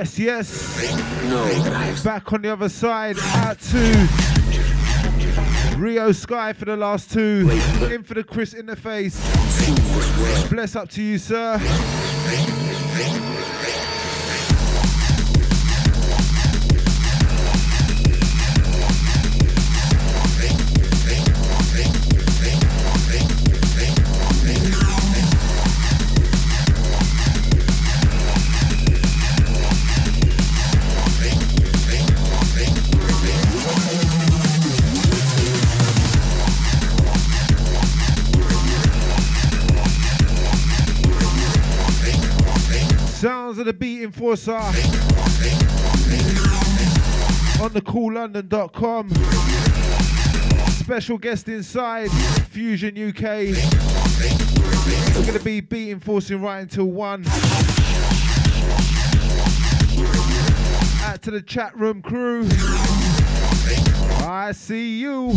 Yes, yes. Back on the other side. Out to Rio Sky for the last two. In for the Chris in the face. Bless up to you, sir. Sounds of the Beat Enforcer on the coollondon.com. Special guest inside Fusion UK. We're going to be Beat Enforcing right until 1. Out to the chat room crew. I see you.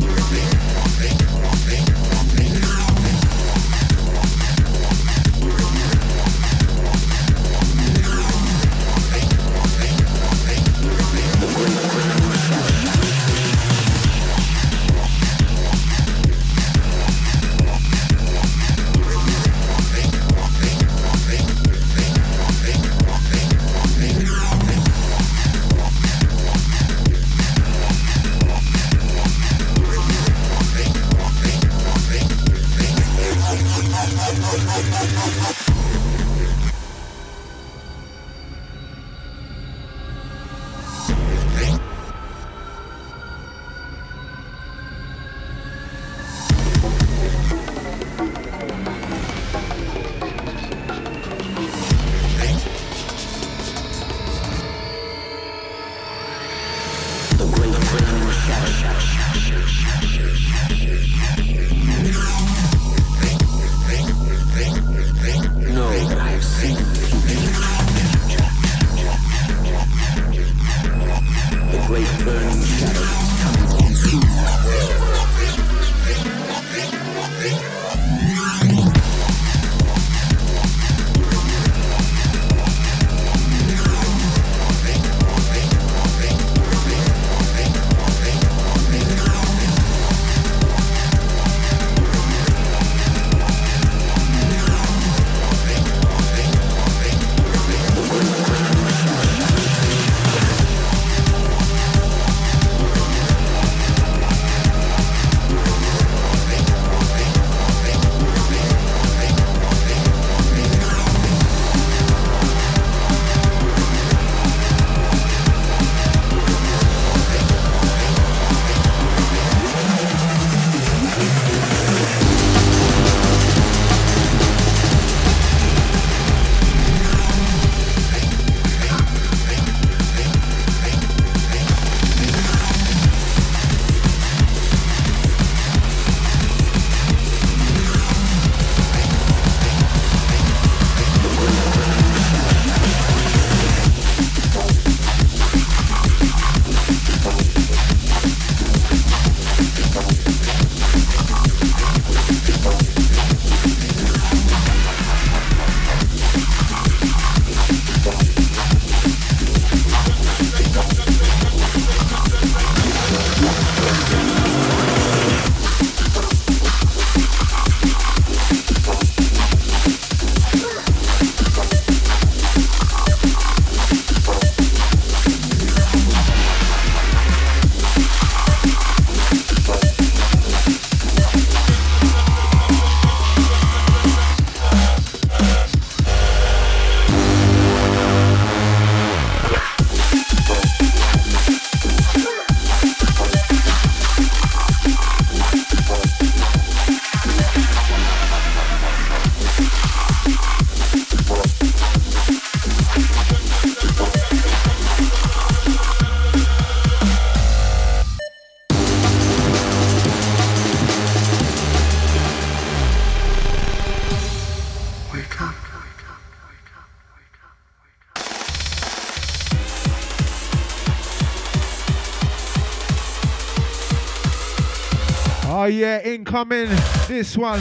Oh yeah, incoming, this one.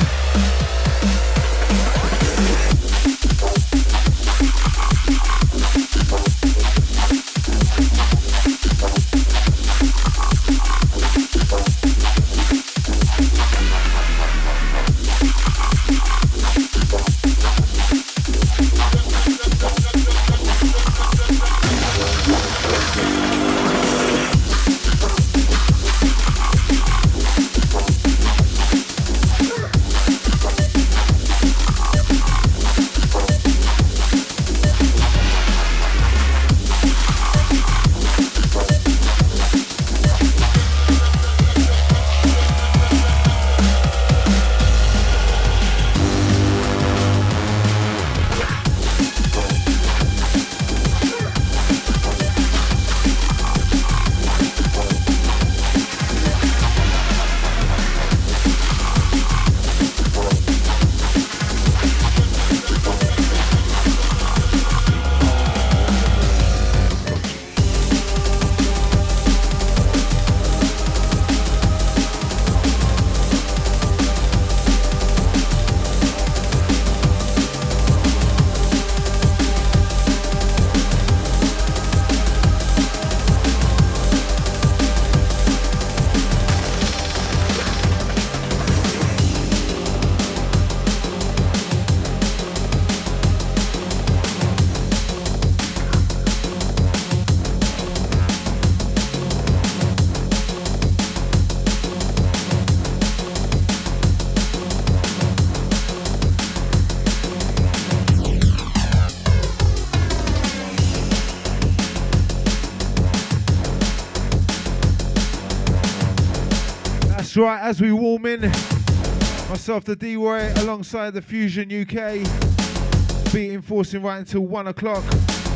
That's right, as we warm in, myself, the D-Roy, alongside the Fusion UK, beat enforcing right until 1 o'clock.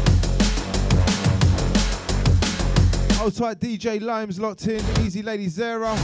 Hold tight, DJ Limes locked in, Easy Lady Zara.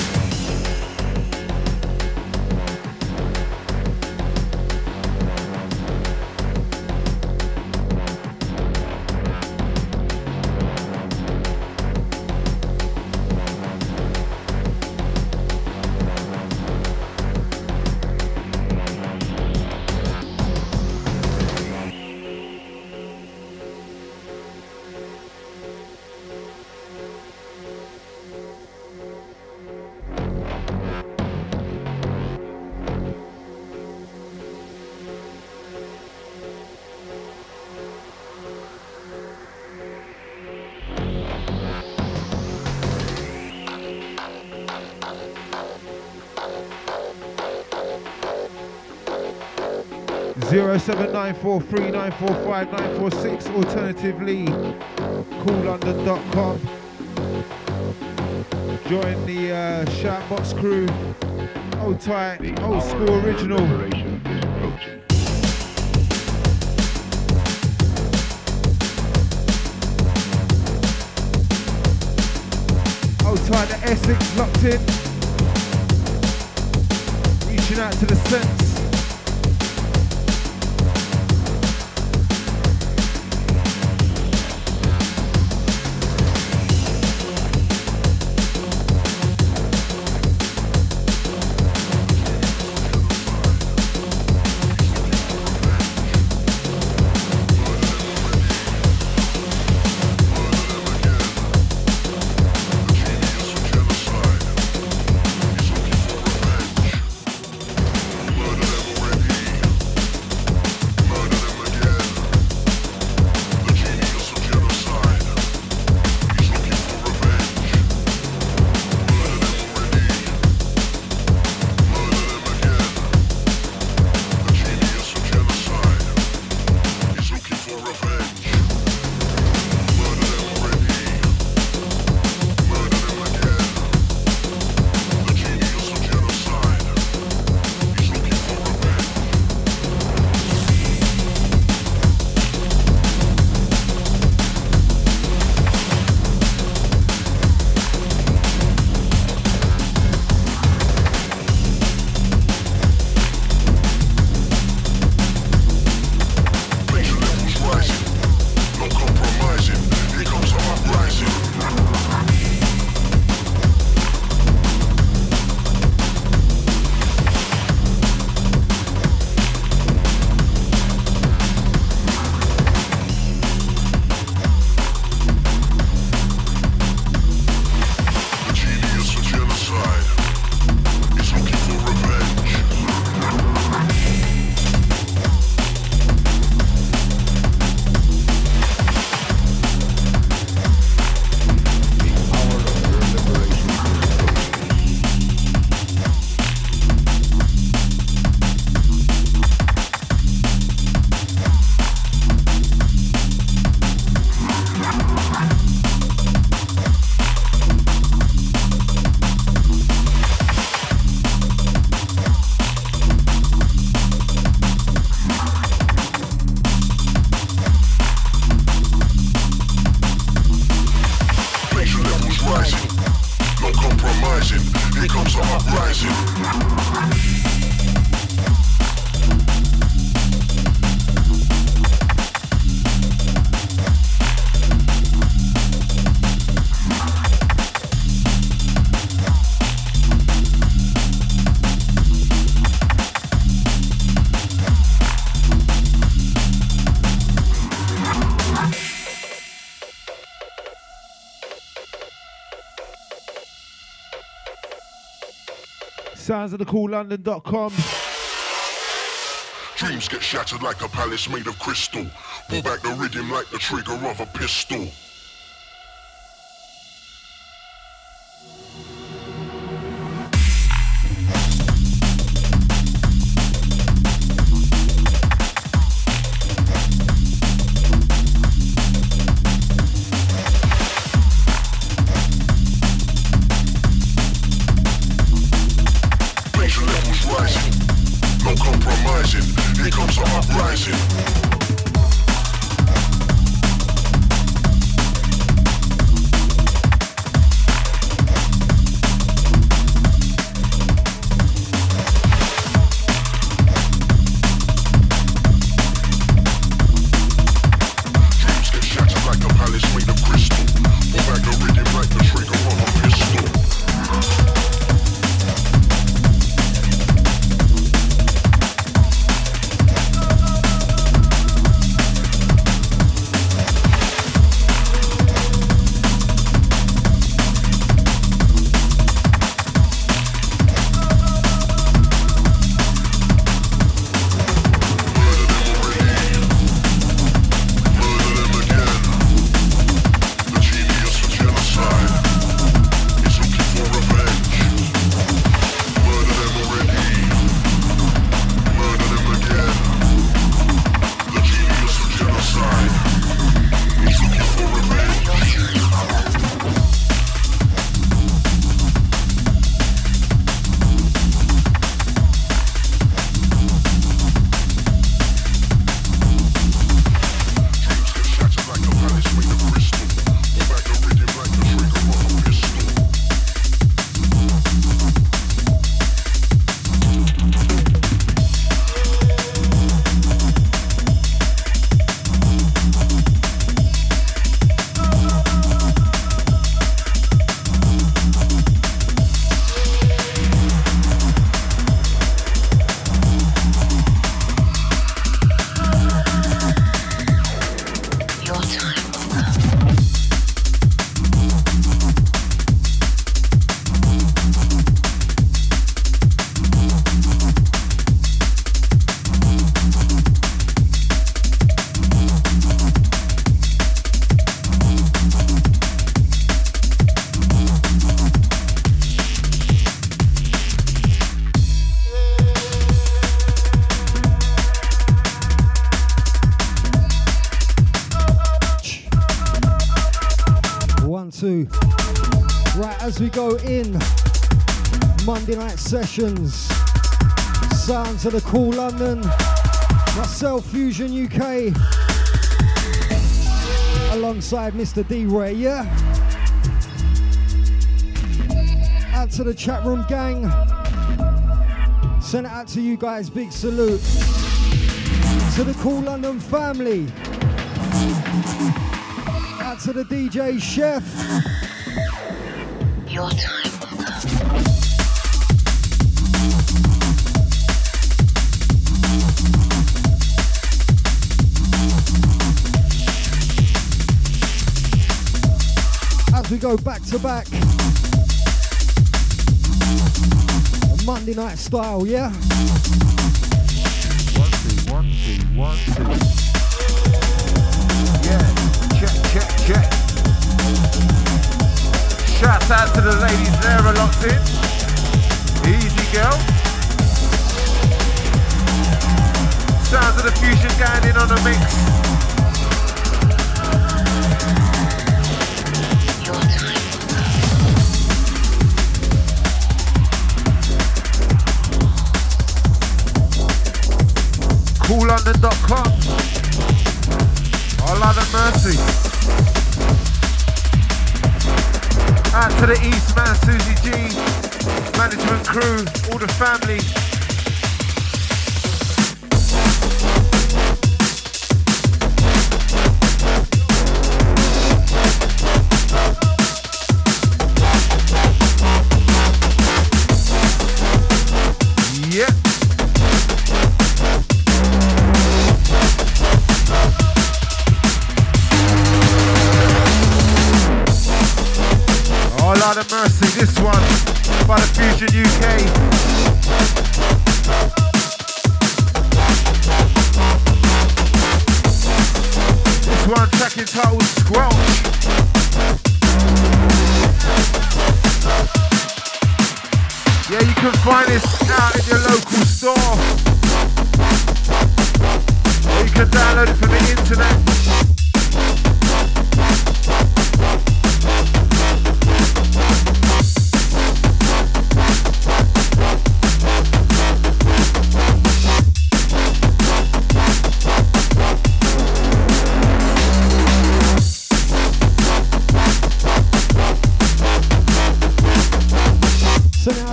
07943945946, alternatively coollondon.com. Join the Shoutbox crew. Hold tight, old school original. Hold tight, the Essex locked in. Reaching out to the sense. Sounds of the coollondon.com. Dreams get shattered like a palace made of crystal. Pull back the rhythm like the trigger of a pistol. compromising. Here comes the uprising. As we go in, Monday night sessions, sounds of the Cool London, myself Fusion UK, alongside Mr. D-Ray, yeah? Out to the chat room gang, send it out to you guys, big salute. To the Cool London family, out to the DJ Chef. Your time will come. As we go back to back, a Monday night style, yeah? 1, 2, 1, 2, 1, 2. Yeah, check. Shouts out to the ladies there are locked in. Easy girl. Sounds of the Fusion going in on the mix. Your time will come. CoolLondon.com. All out of mercy. Out to the East Man, Susie G, management crew, all the family. Yep. Oh, Lord of mercy, this one by the Fusion UK. This one track entitled Squelch. Yeah, you can find this out in your local store. Or you can download it from the internet.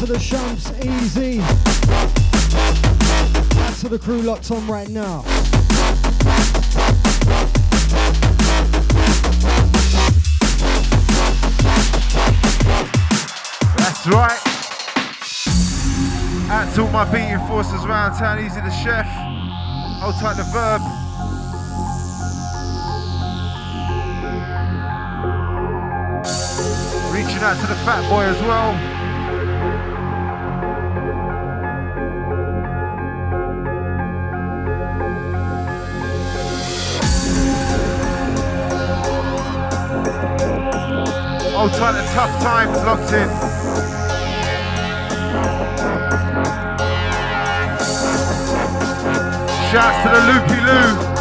to the Shams, easy. Out to the crew locked on right now. That's right. Out to all my beating forces around town, easy the chef. Hold tight the verb. Reaching out to the fat boy as well. Hold tight the tough times locked in. Shouts to the Loopy Loo.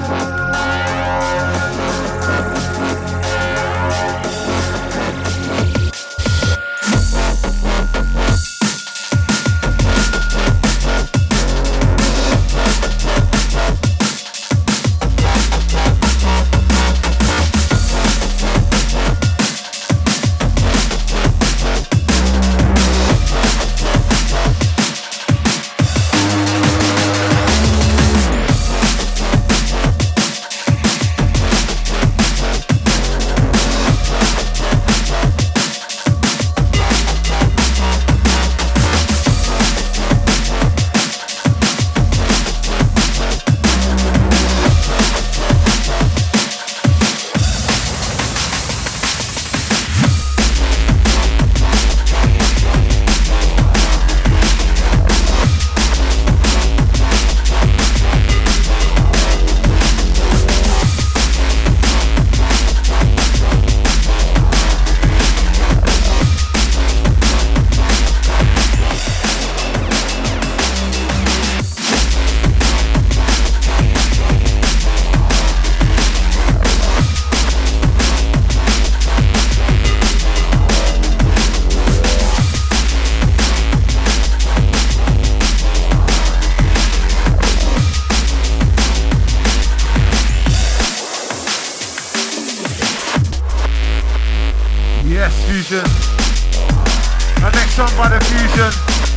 Fusion. Our next song by the Fusion.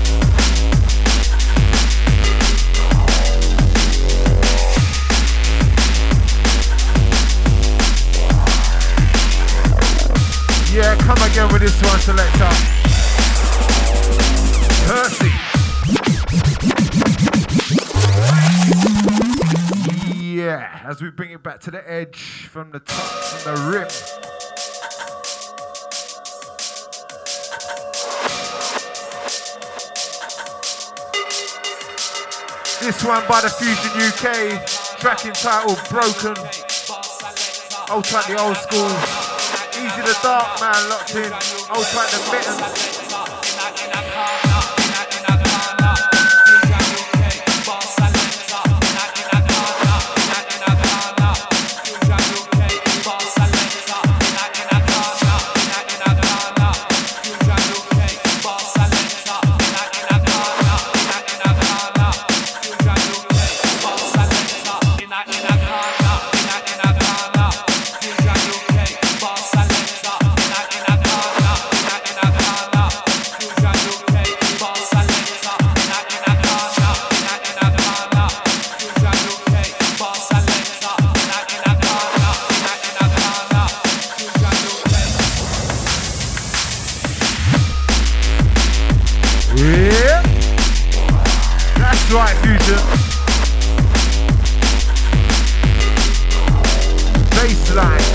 Yeah, come again with this one, selector. Percy. Yeah, as we bring it back to the edge from the top, from the rim. This one by the Fusion UK, track entitled Broken. Hold tight the old school. Easy the dark man locked in. Hold tight the mitten. Right, Fusion. Baseline.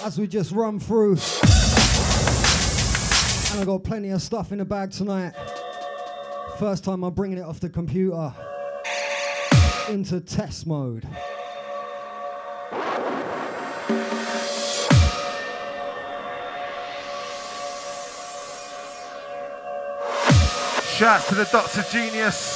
as we just run through. And I got plenty of stuff in the bag tonight. First time I'm bringing it off the computer into test mode. Shouts to the Dr. Genius.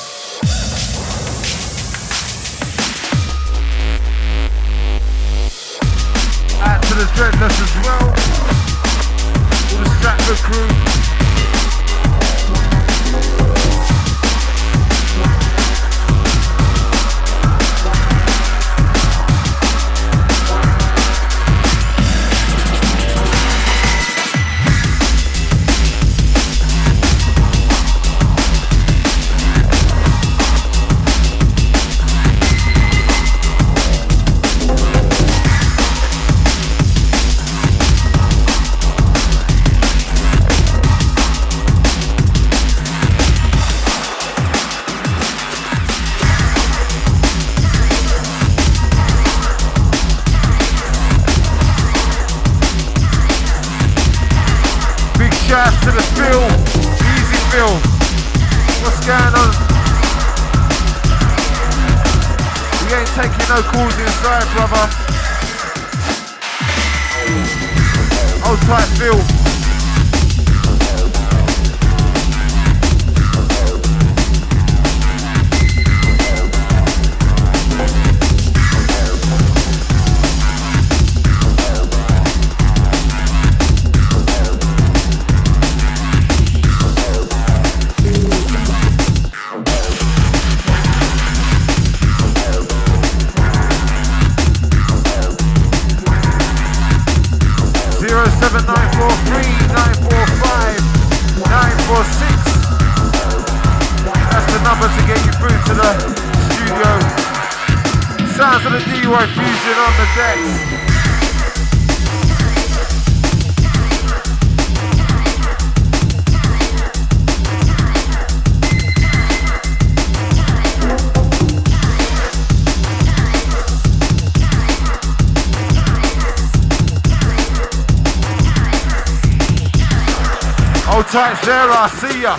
Out to the Dreadless as well. All the Stratford crew. Shouts to the Phil, Easy Phil. What's going on? We ain't taking no calls inside, brother. Hold tight, Phil. Sounds of the DUI Fusion on the decks. Hold tight, Sarah, see ya.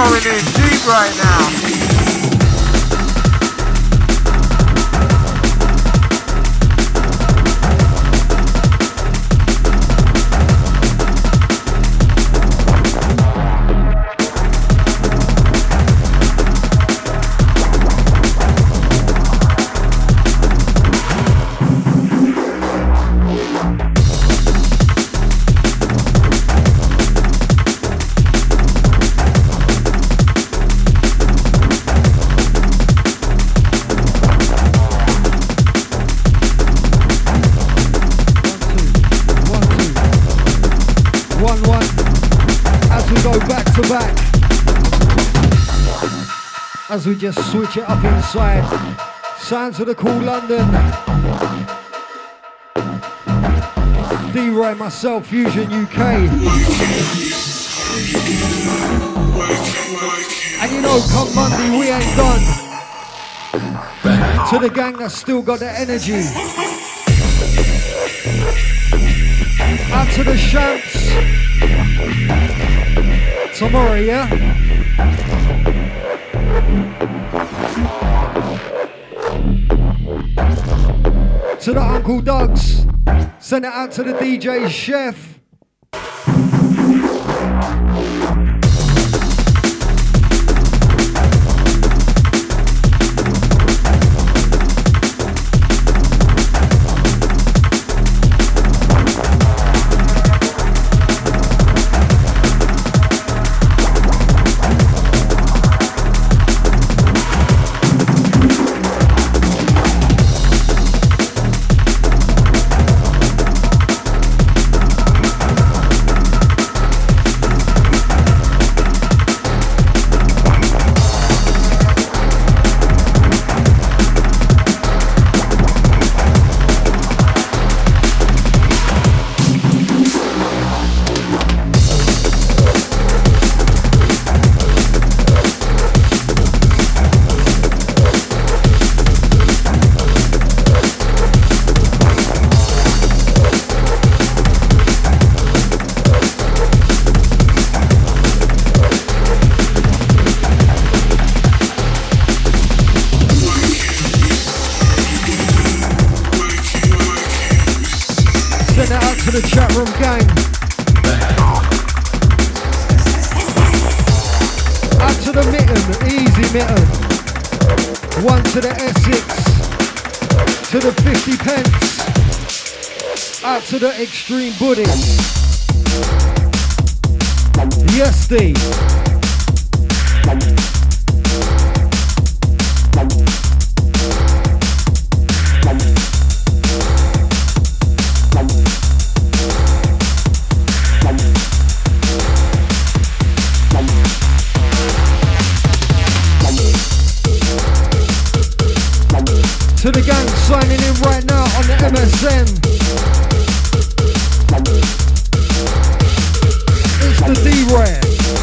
going in deep right now. As we just switch it up inside. Sounds of the Cool London. D-Ray, myself, Fusion UK. And you know, come Monday, we ain't done. To the gang that's still got the energy. Out to the Shamps. Tomorrow, yeah? To the Uncle Dogs, send it out to the DJ Chef. The chat room gang. Out to the Mitten, easy Mitten. One to the Essex, to the 50 pence. Out to the Extreme Buddy. Yes, Steve. To the gang signing in right now on the MSN. It's the D-Rare.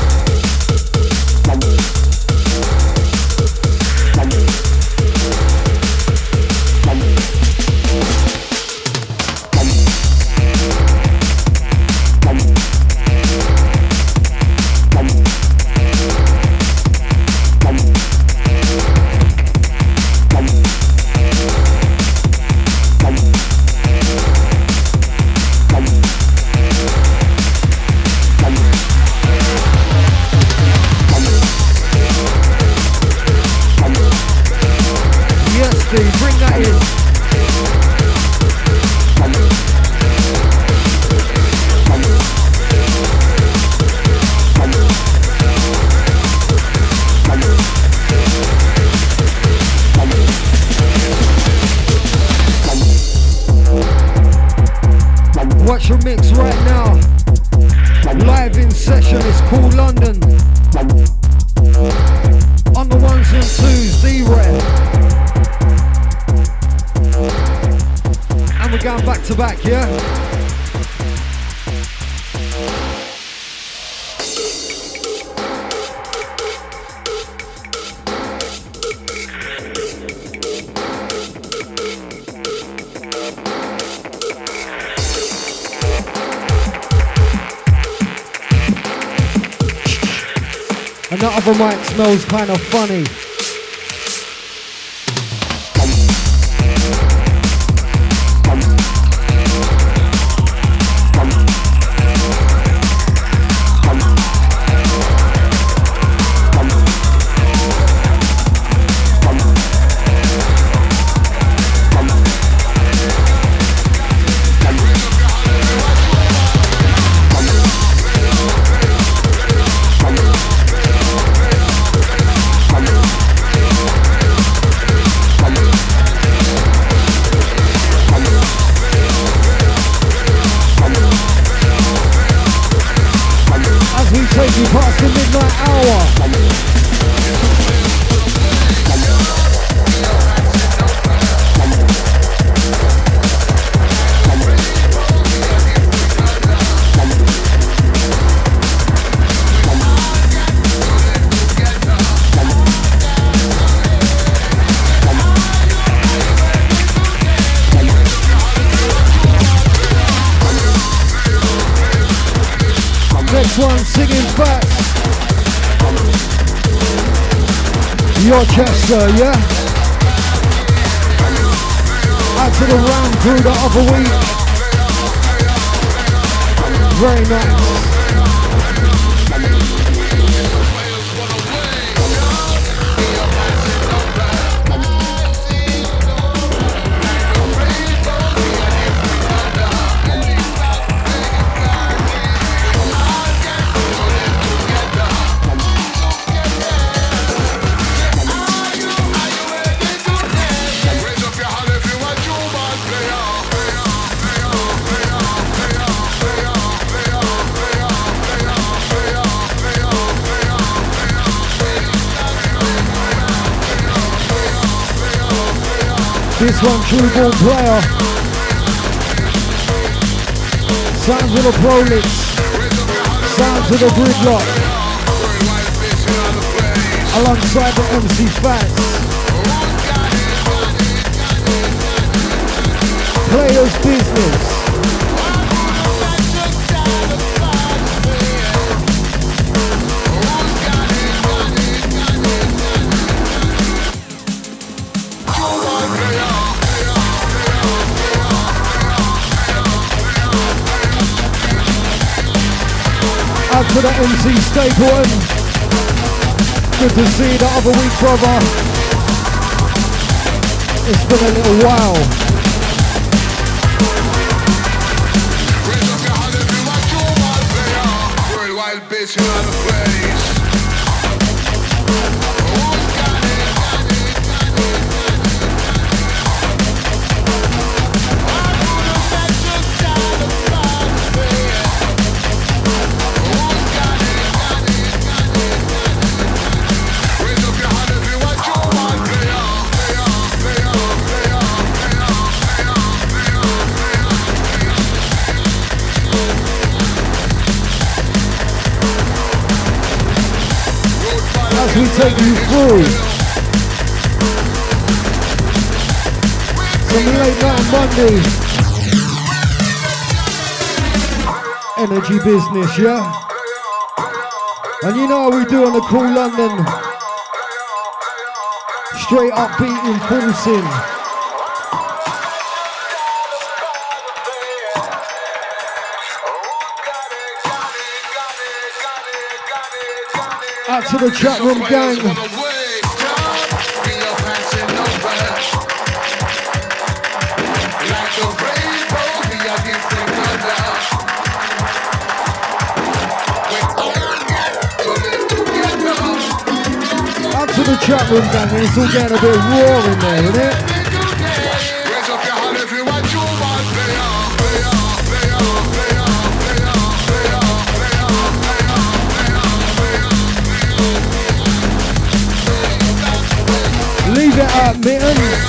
Bring that in. Watch your mix right now. Live in session, it's Cool London. On the ones and twos, D-Rare. And we're going back to back, yeah? and the other mic smells kind of funny. Past the midnight hour. Next one, singing facts. Yorchester, yeah? Out to the round crew the other week. Very nice. This one, true born player. Sounds of the Prolix. Sounds of the Gridlock. Alongside the MC Fats. Players Business. Out to the MC Stapleton. Good to see you the other week, brother. It's been a little while. Worldwide bitch in the place. As we take you through some late night Monday energy business, yeah? And you know how we do on the Cool London, straight up beating pulsing. Out to the chat room gang. Out to the chat room gang, it's all getting a bit raw in there, isn't it? Leave it at Mitten.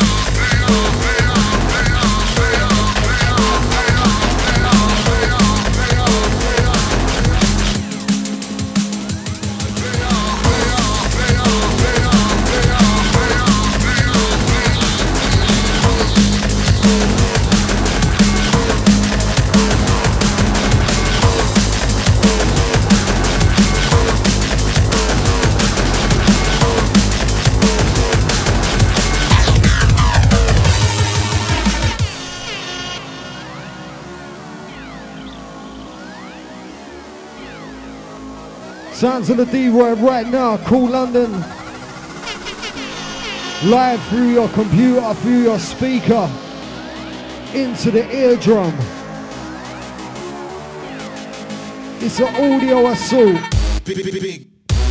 Sounds of the D-Roy right now. Cool London. Live through your computer, through your speaker, into the eardrum. It's an audio assault. Big.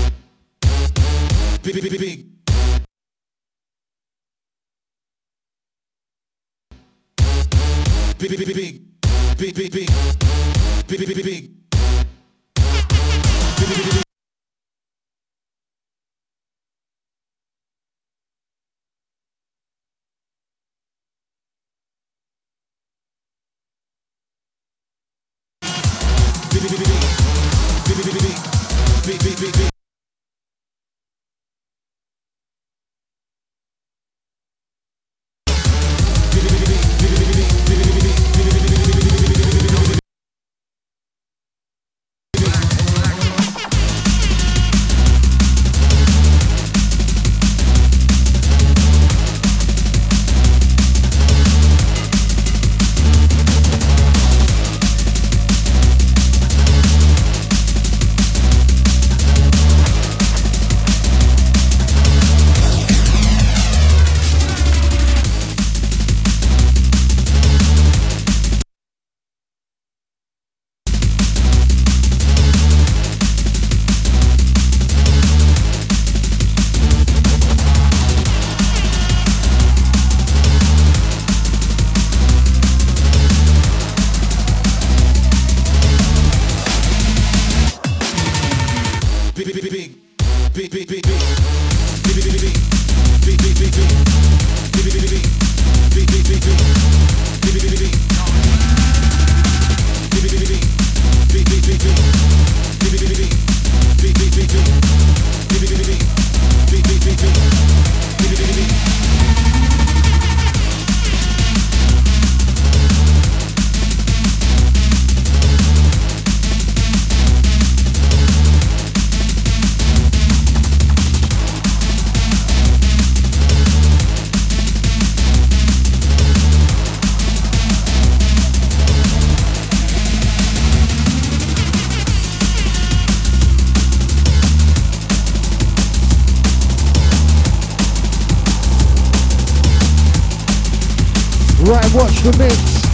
Right, watch the mix.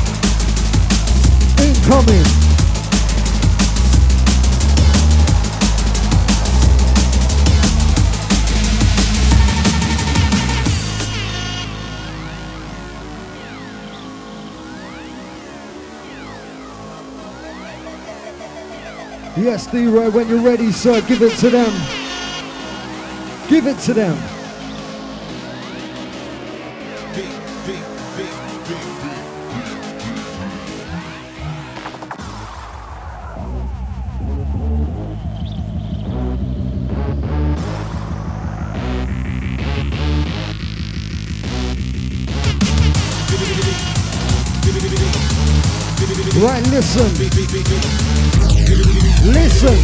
Incoming. Yes, D-Roy, when you're ready, sir, give it to them. Give it to them. Right, listen. Listen.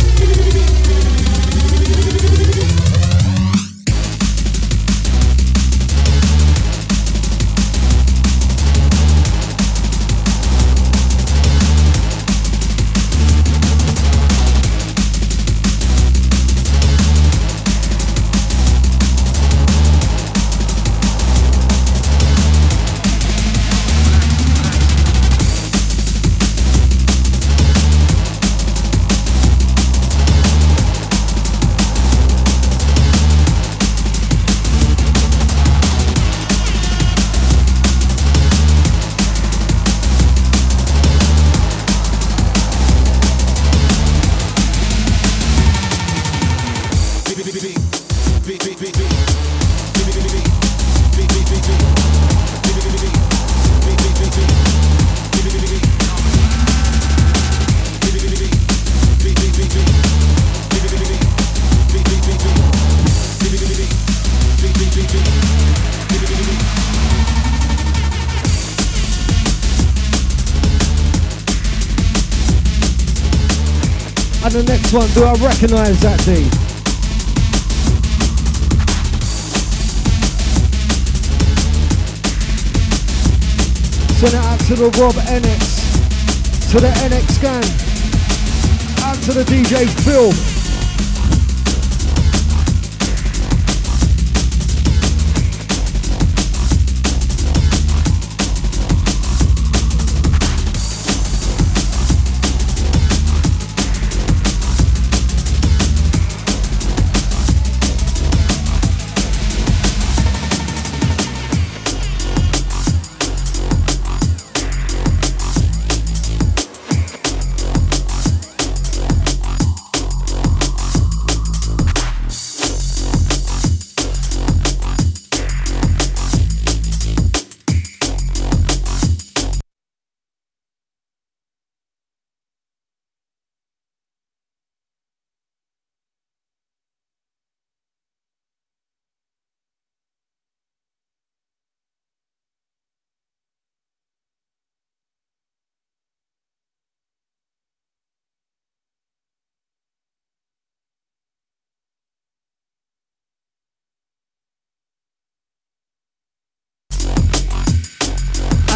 And the next one, do I recognize that D? Send it out to the Rob NX, to the NX gang, out to the DJ Phil.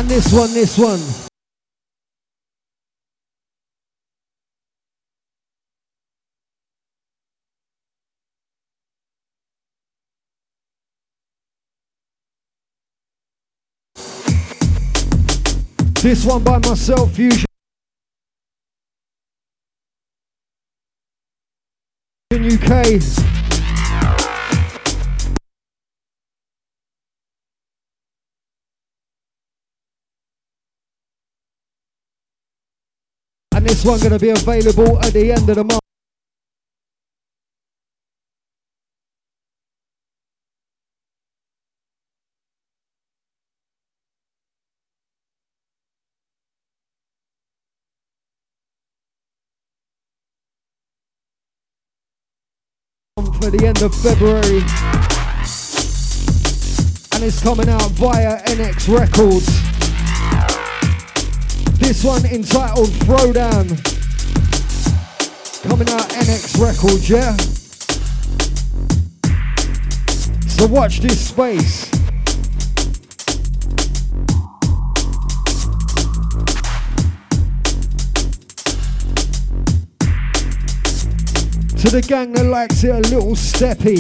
And this one. This one by myself, Fusion UK. And this one gonna be available at the end of the month. For the end of February, and it's coming out via NX Records. This one entitled Throwdown, coming out NX Records, yeah? So watch this space. To the gang that likes it a little steppy.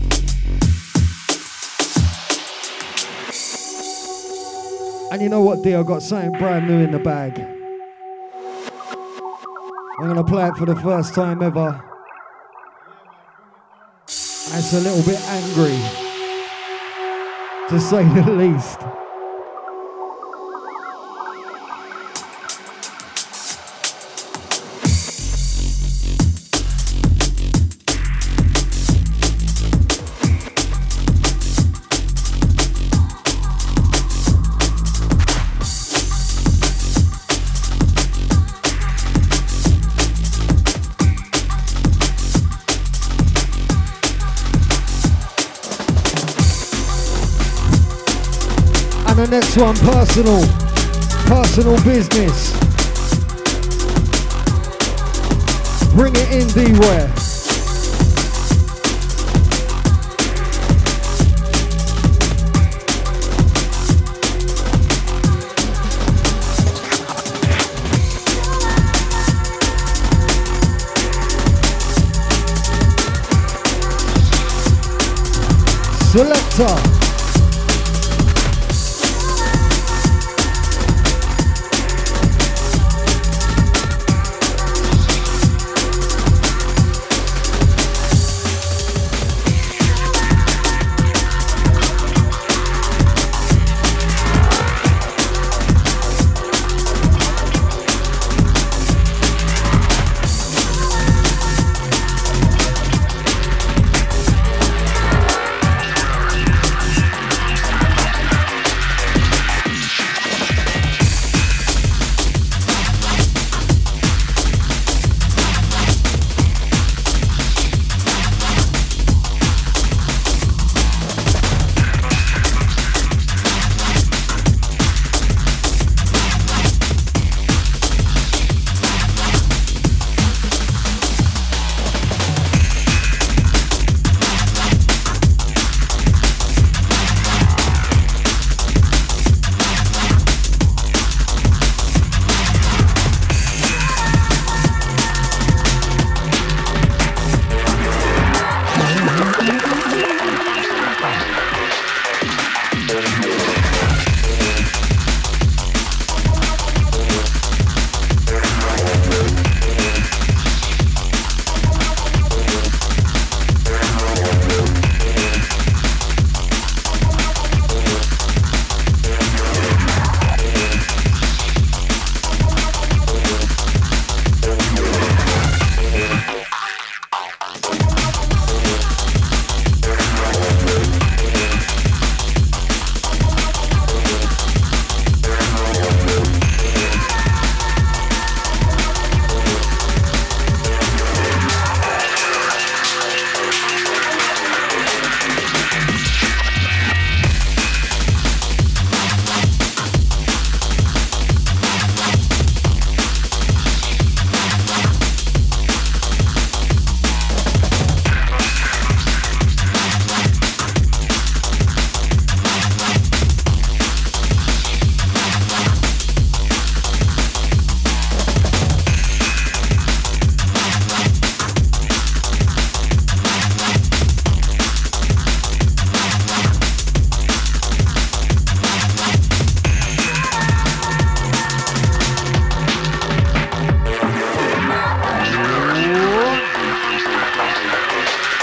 And you know what, D? I got something brand new in the bag. I'm gonna play it for the first time ever. It's a little bit angry, to say the least. The next one, personal business. Bring it in, D-Ware. Selector.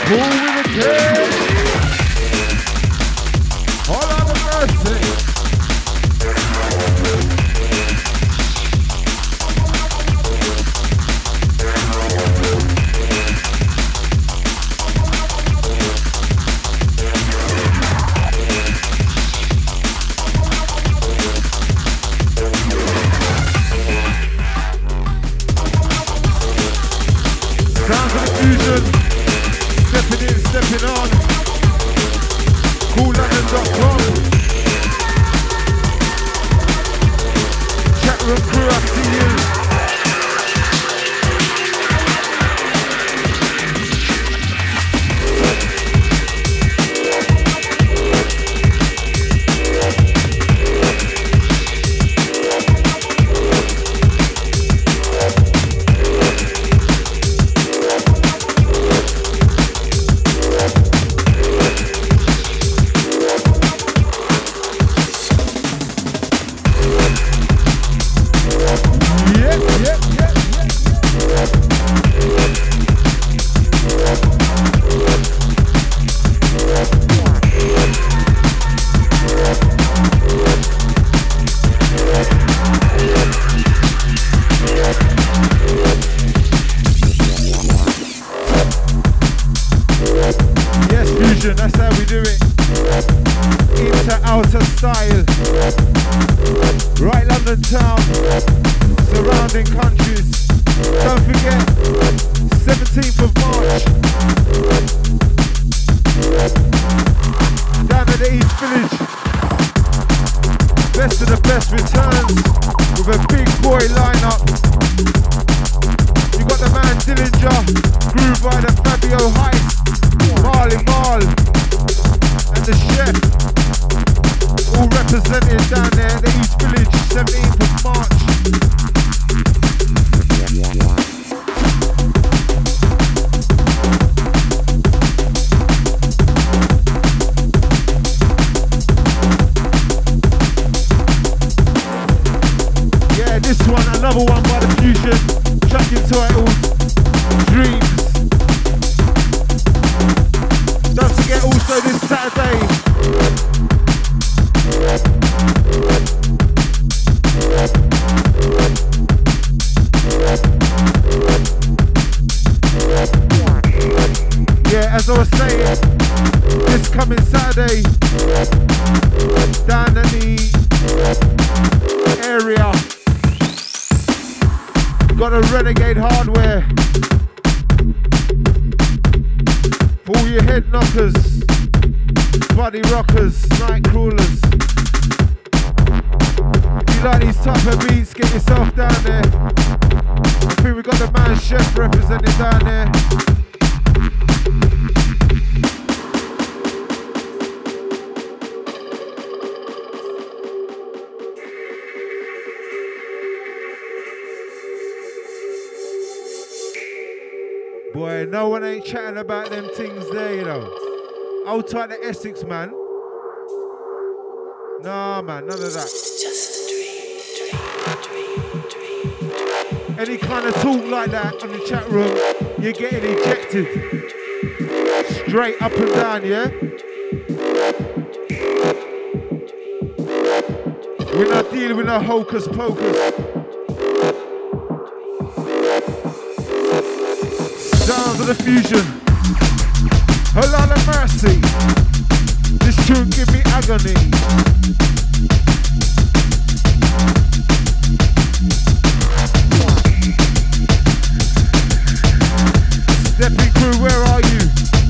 Cool with the kid. All on the mercy. Sounds of the fusion. Stepping in, stepping on. CoolLondon.com. Chat room crew, I see you. That's how we do it. Into outer style. Right London town. Surrounding countries. Don't forget, 17th of March. Down at the East Village. Best of the best returns with a big boy lineup. You got the man Dillinger, Groove Rider Fabio Heist, Marley Marl, and the chef, all represented down there at the East Village, 17th of March. Yeah, this one, another one by the Fusion, track entitled Dreams. Don't forget also this Saturday, yeah, as I was saying, this coming Saturday, down in the area, got a Renegade Hardware. For all your head knockers, body rockers, night crawlers. If you like these type of beats, get yourself down there. I think we got the man Chef represented down there. Boy, no one ain't chatting about them things there, you know. Hold tight to Essex, man. Nah, man, none of that. Dream. Any kind of talk like that in the chat room, you're getting ejected. Straight up and down, yeah? We're not dealing with no hocus pocus. Sounds of the fusion. A lot of mercy. This tune give me agony. Stepping crew, where are you?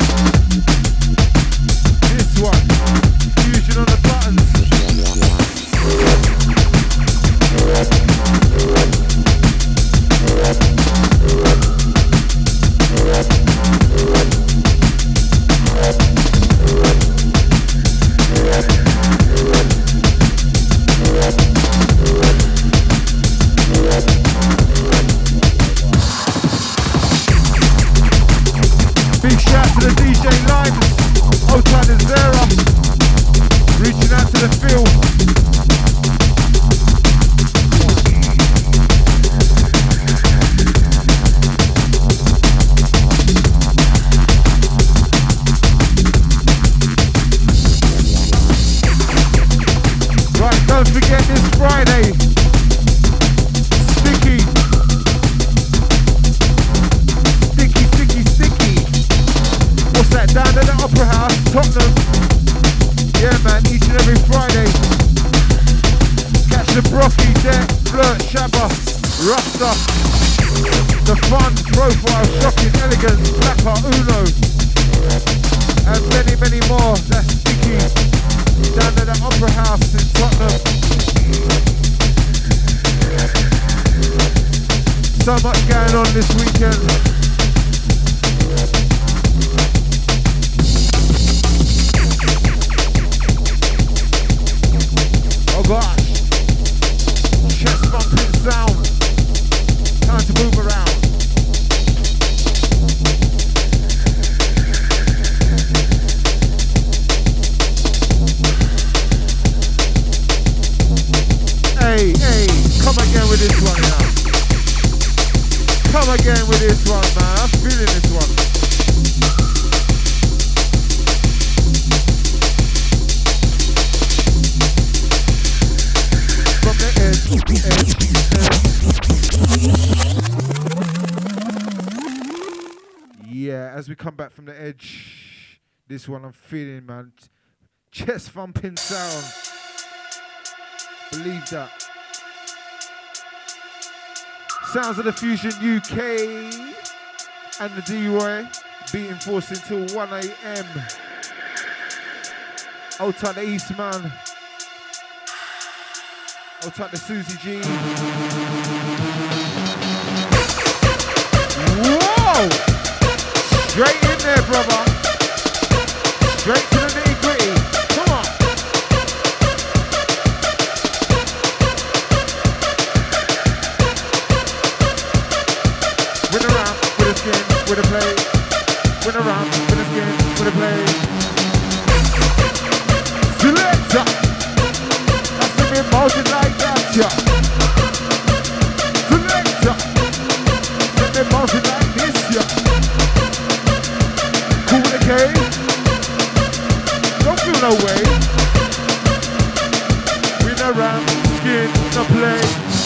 This one. Fusion on the buttons. Big shout to the DJ Limes, Otan and Zera, reaching out to the field. Opera House, Tottenham. Yeah, man, each and every Friday. Catch the Brocky, Deck, Flirt, Shabba, Rasta. The Fun, Profile, Shocking, Elegance, Blacker, Uno. And many, many more. That's Sticky. Down at the Opera House in Tottenham. So much going on this weekend. Oh gosh. Chest bumping sound. Time to move around. Hey, hey, come again with this one now. Come again with this one, man. I'm feeling this one. From the edge. Yeah, as we come back from the edge, this one I'm feeling, man. Chest thumping sound. Believe that. Sounds of the Fusion UK and the D-Roy beating force until 1 a.m. Old tight the Eastman. Old tight the Susie G. Whoa! Straight in there, brother. Straight to the nitty gritty. Come on. Win around with a skin, with a play. Win around with a skin, with a play. Selector. That's the bit mounted like that, yeah. Selector. That's the bit mounted like this, yeah. Cool with a K. Don't feel no way. Win around, skin, no play.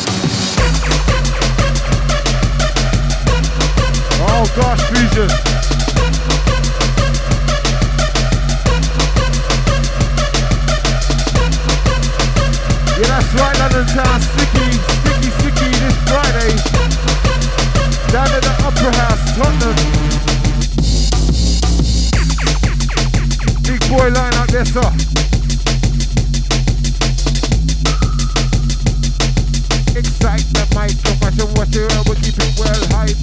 Oh gosh, Fusion. Yeah, that's right, London Town. Sticky this Friday. Down at the Opera House, Tottenham. Big boy line up there, sir. Excite the mic, no matter what you are, we'll keep it well hype.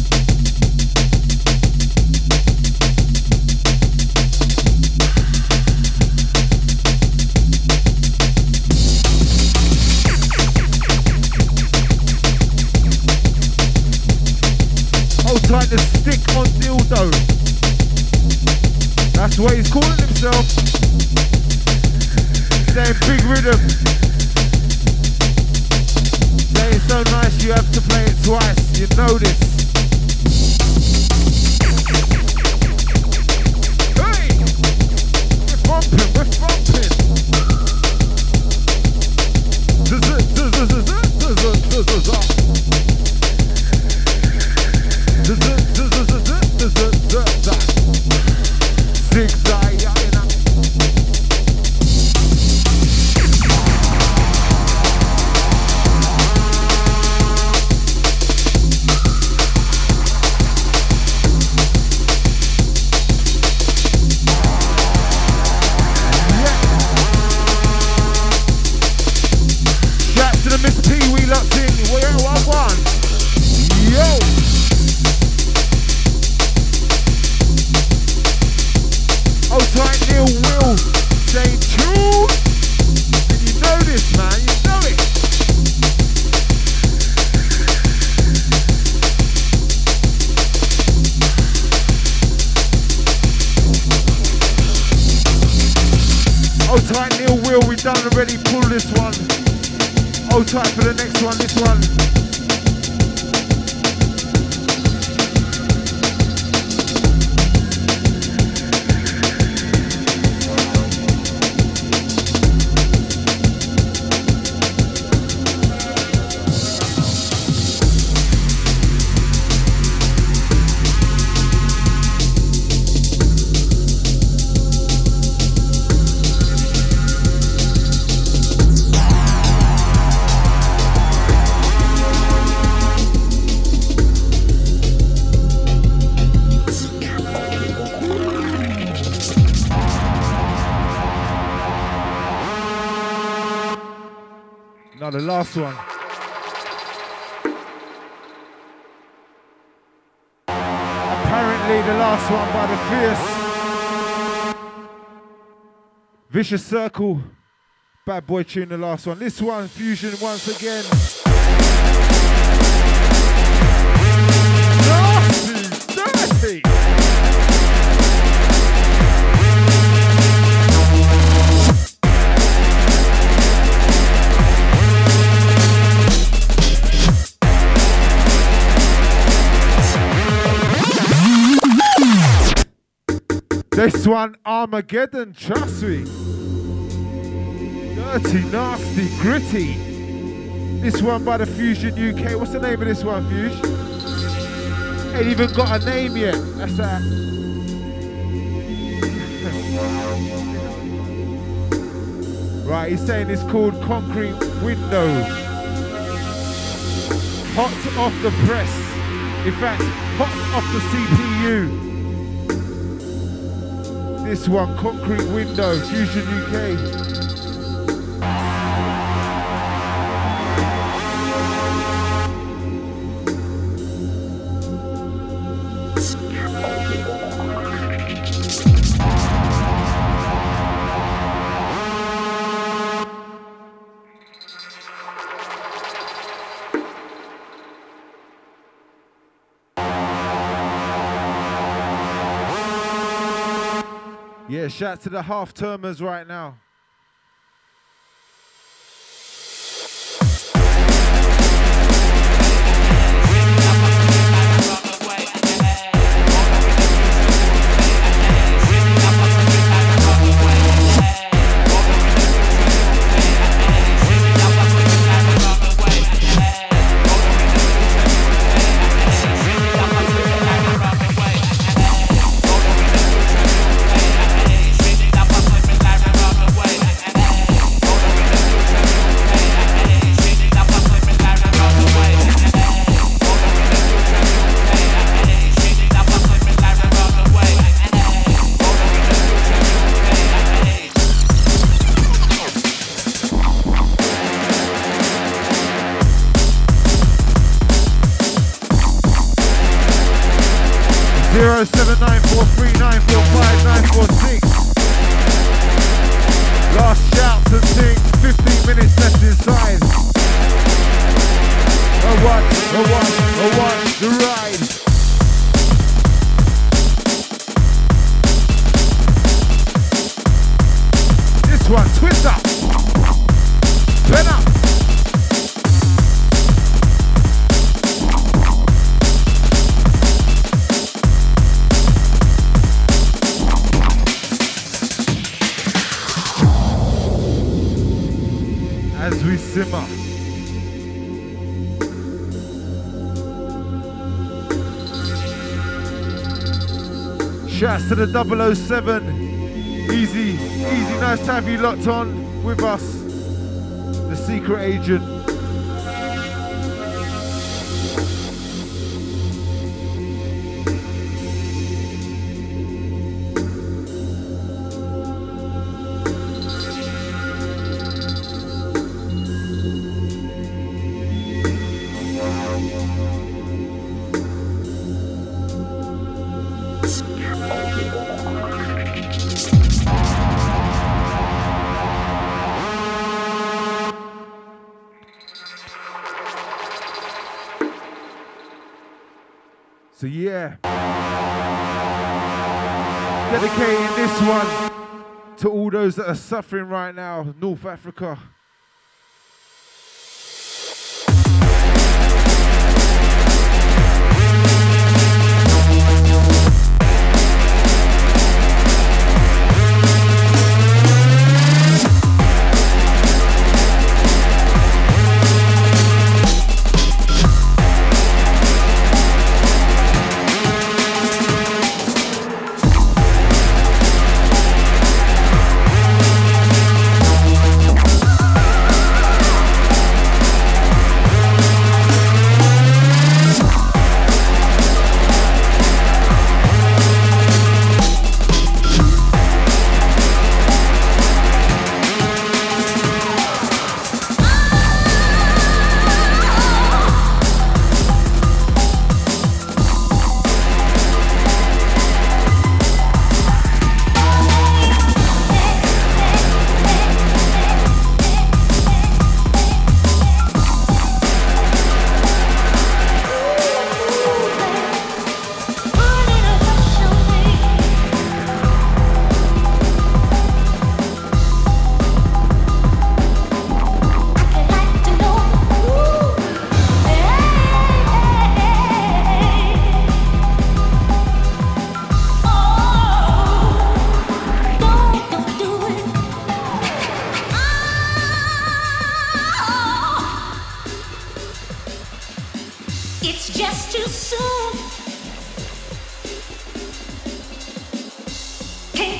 Hold tight the stick on dildo. That's what he's calling himself. Saying big rhythm. Saying so nice you have to play it twice. You know this. Hey! We're bumping, we're bumping. Zigzag, yeah. Shout to the Miss P, we locked in. Where I won. Yo. Oh, tight Neil Will saying true. And you know this, man. You know it. Oh, tight Neil Will. We done already. Pull this one. Oh, tight for the next one. This one. Now the last one. Apparently the last one by the Fierce. Vicious Circle. Bad boy tune, the last one. This one, Fusion once again. Nasty, dirty. This one, Armageddon, trust me. Dirty, nasty, gritty. This one by the Fusion UK. What's the name of this one, Fusion? Ain't even got a name yet. That's that. Right, he's saying it's called Concrete Window. Hot off the press. In fact, hot off the CPU. This one, Concrete Window, Fusion UK. Yeah, shout to the half-termers right now. Last shouts and things, 15 minutes left inside. A one, the ride. This one, twist up, turn up. As we simmer. Shouts to the 007. Easy, nice to have you locked on with us. The secret agent. So yeah, dedicating this one to all those that are suffering right now, North Africa.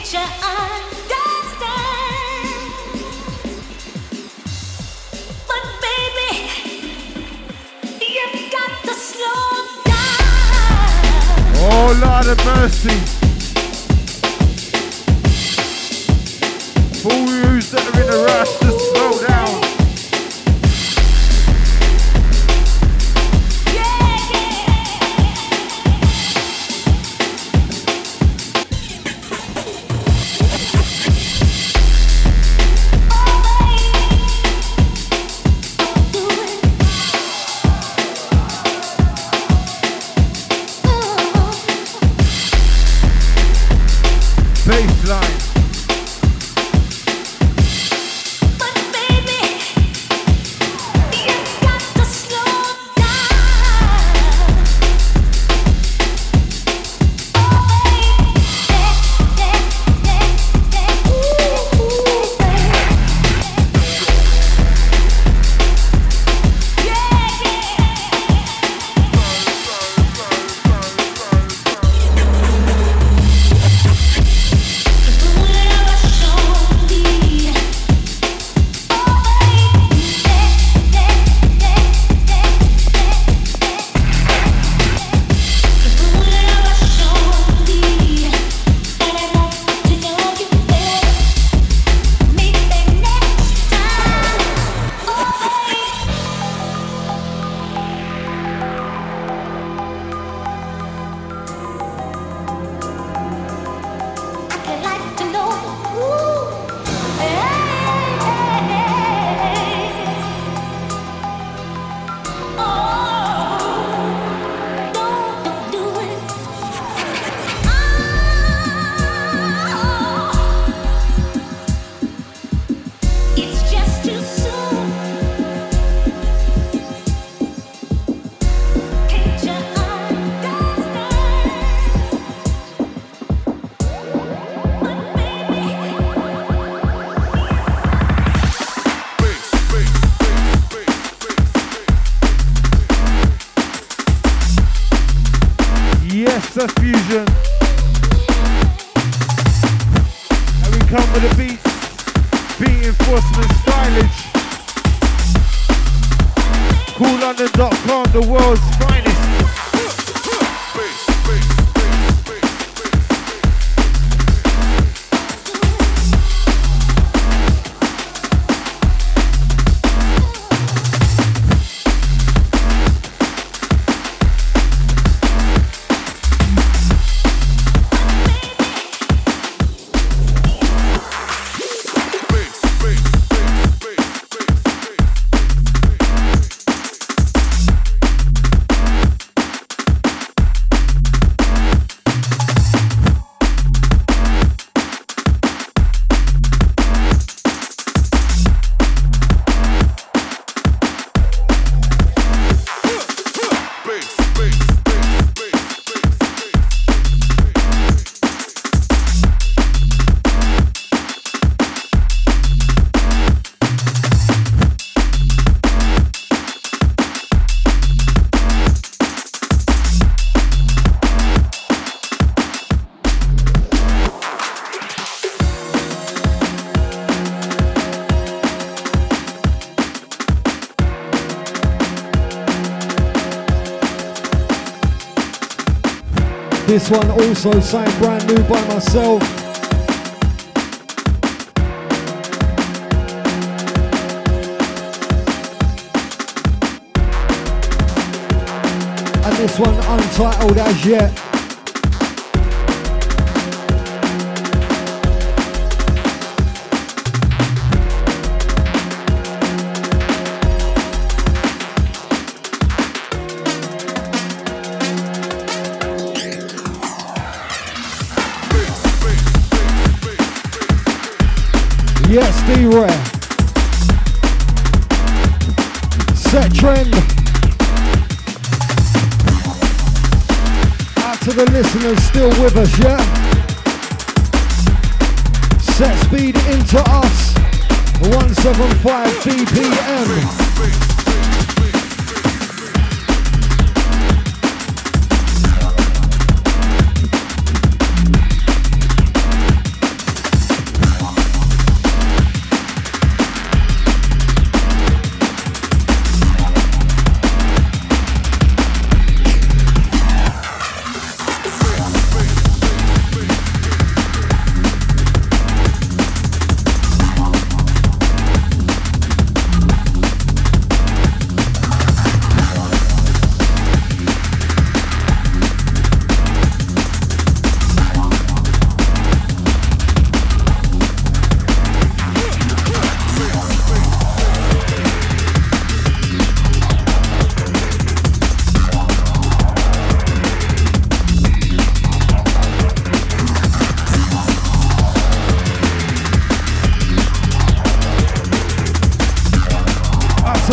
you understand? But baby, you've got to slow down. Oh, Lord of mercy. For all you that are in a rush, just slow down. Baseline. But baby, you've got to slow down. That's fusion. And we come with the beats, beat enforcement stylage. CoolLondon.com, the world's finest. This one also signed brand new by myself. And this one untitled as yet. Yes, D-Rare. Set trend. Out to the listeners still with us, yeah? Set speed into us. 175 BPM.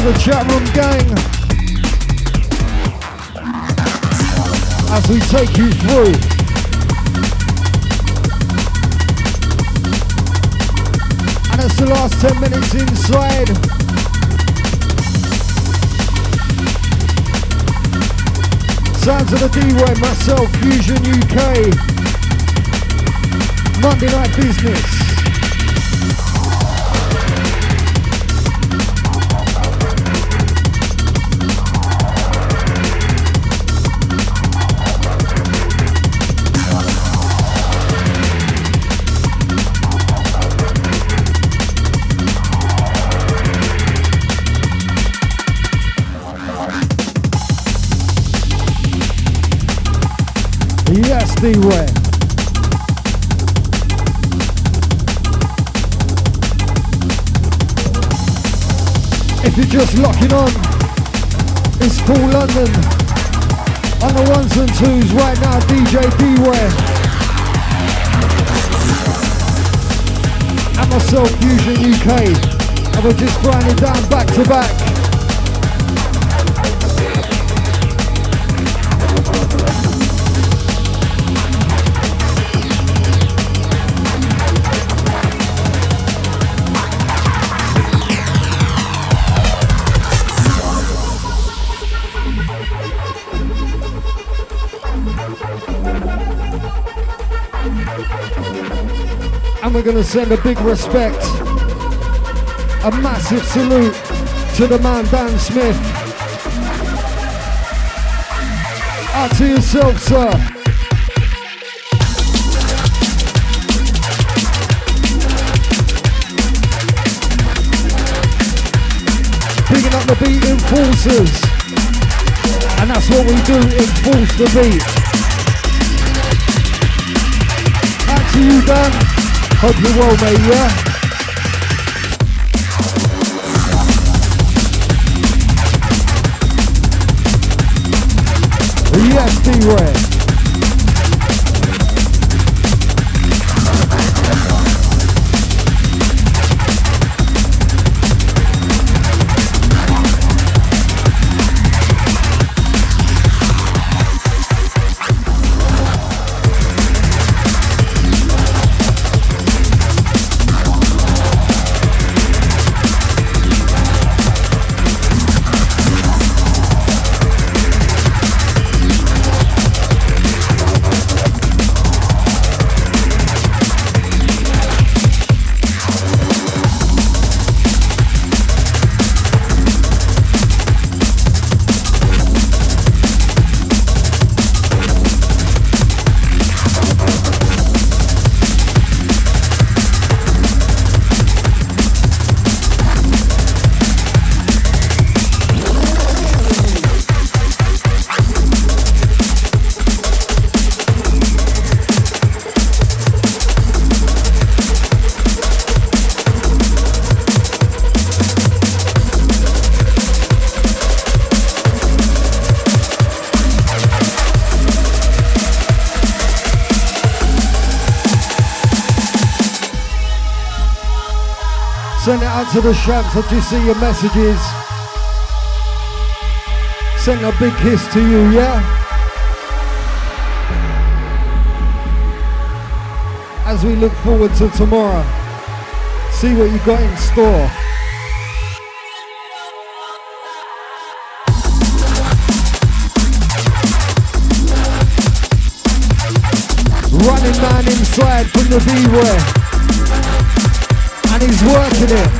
the chat room gang as we take you through. And it's the last 10 minutes inside. Sounds of the D-Way, myself, Fusion UK. Monday Night Business. Yes, D-Way. If you're just locking on, it's Cool London. On the ones and twos right now, DJ D-Way. And myself, Fusion UK. And we're just grinding down back to back. And we're going to send a big respect, a massive salute to the man Dan Smith. Out to yourself, sir. Picking up the beat enforcers. And that's what we do, enforce the beat. Out to you, Dan. Hope you're well, mate, yeah? Yes, D-Ray. Send it out to the Shams, I just see your messages. Send a big kiss to you, yeah? As we look forward to tomorrow, see what you got in store. Running man inside from the B-Way. And he's working it.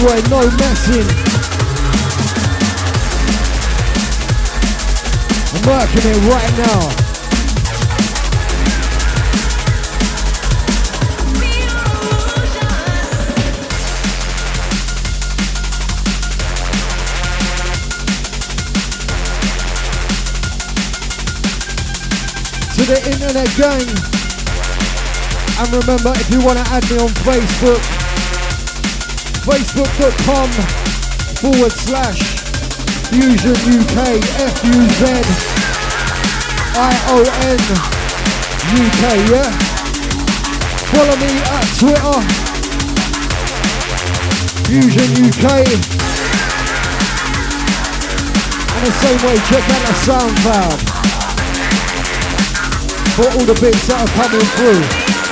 D-Way, no messing. I'm working it right now. To the internet gang. And remember, if you want to add me on Facebook, facebook.com/Fusion UK, FUZION UK, yeah? Follow me at Twitter, Fusion UK. And the same way, check out the SoundCloud for all the bits that are coming through.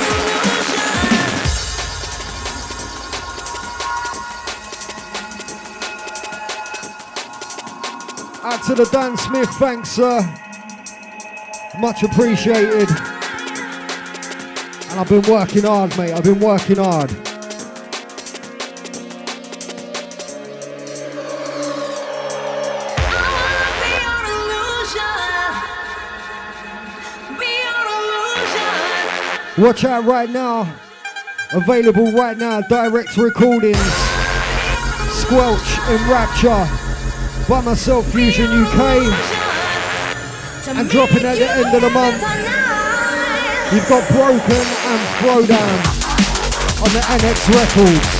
Out to the Dan Smith, thanks sir. Much appreciated. And I've been working hard, mate. I've been working hard. Watch out right now. Available right now. Direct recordings. Squelch and Rapture. By myself, Fusion UK. And dropping at the end of the month. You've got Broken and Throwdown on the NX Records.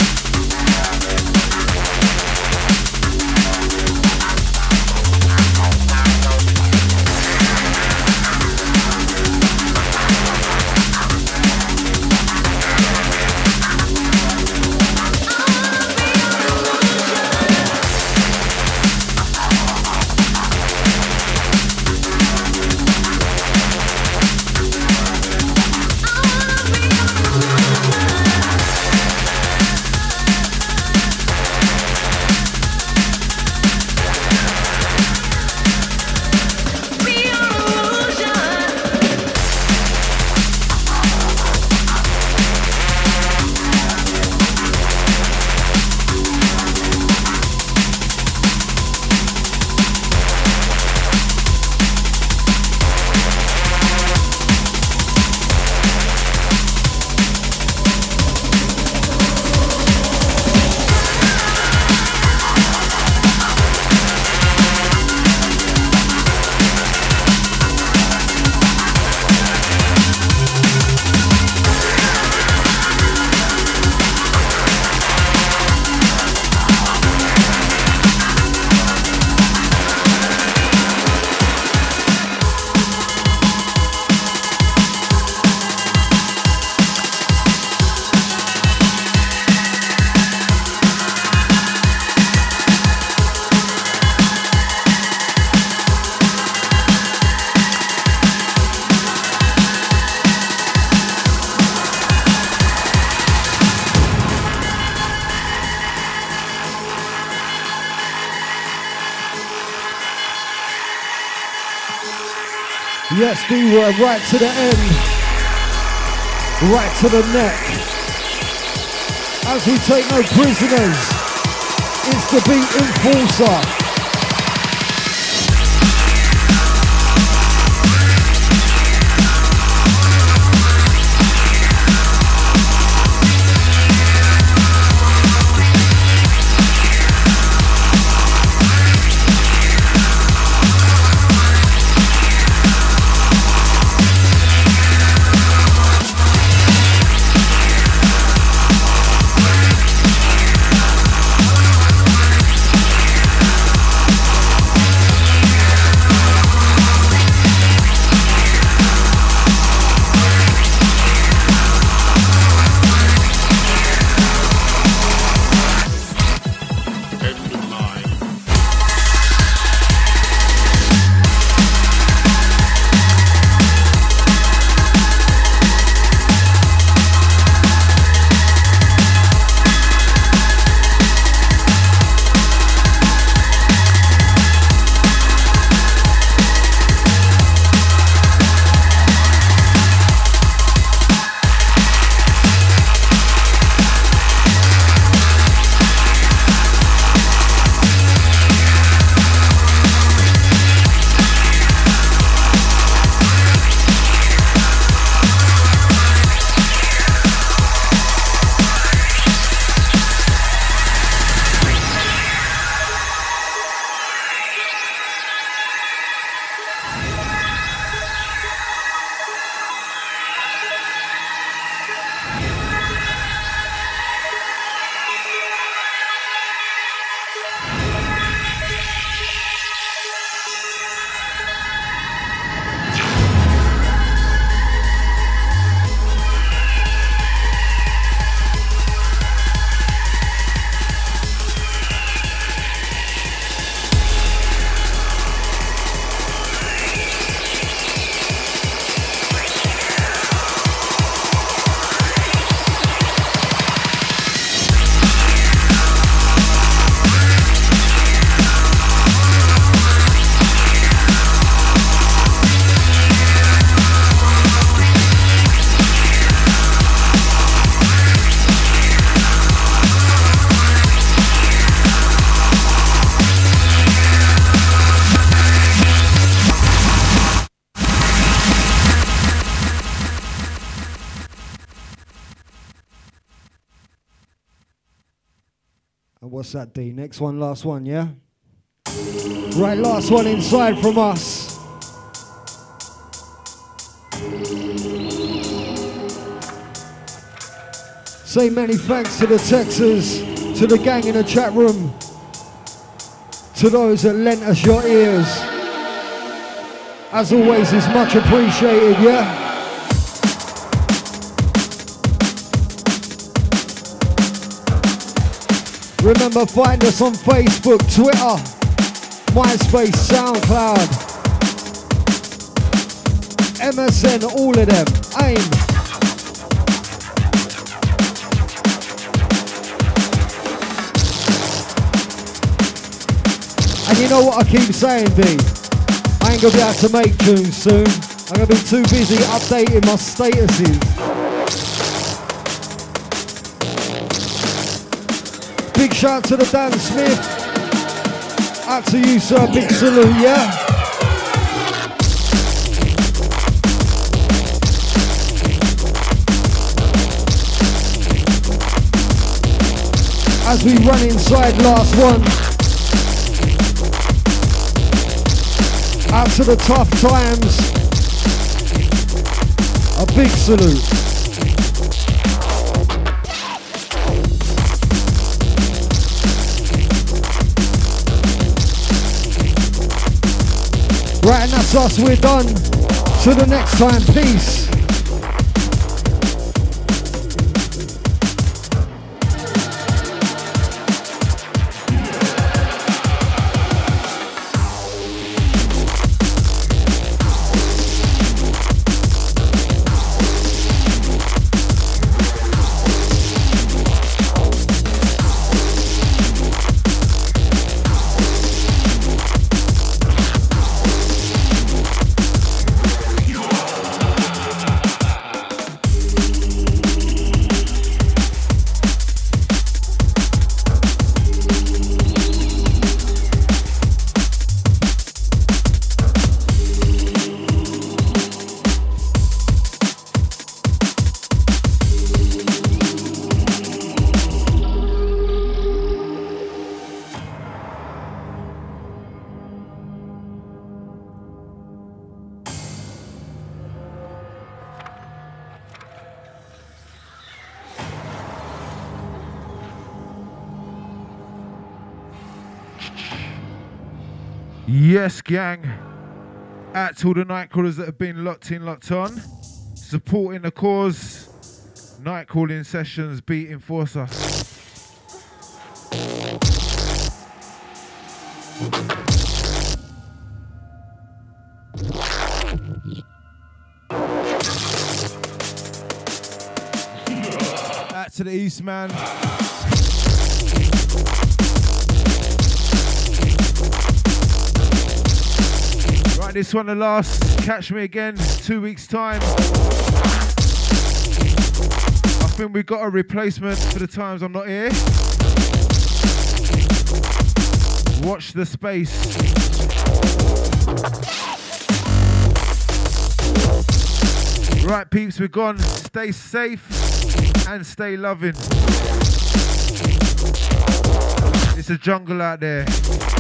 Yes, D-Word, right to the end, right to the neck. As we take no prisoners, it's the Beat Enforcer. What's that, D? Next one, last one, yeah? Right, last one inside from us. Say many thanks to the Texans, to the gang in the chat room, to those that lent us your ears. As always, it's much appreciated, yeah? Remember, find us on Facebook, Twitter, MySpace, SoundCloud, MSN, all of them. AIM. And you know what I keep saying, B? I ain't gonna be able to make tunes soon. I'm gonna be too busy updating my statuses. Big shout to the Dan Smith. Out to you, sir. Big salute, yeah? As we run inside, last one. Out to the tough times. A big salute. Right, and that's us, we're done. Till the next time, peace. Yes, gang. Out to all the Nightcrawlers that have been locked in, locked on. Supporting the cause. Night calling sessions, beat Enforcer. Out to the East, man. Right, this one the last. Catch me again 2 weeks time. I think we got a replacement for the times I'm not here. Watch the space. Right, peeps, we're gone. Stay safe and stay loving. It's a jungle out there.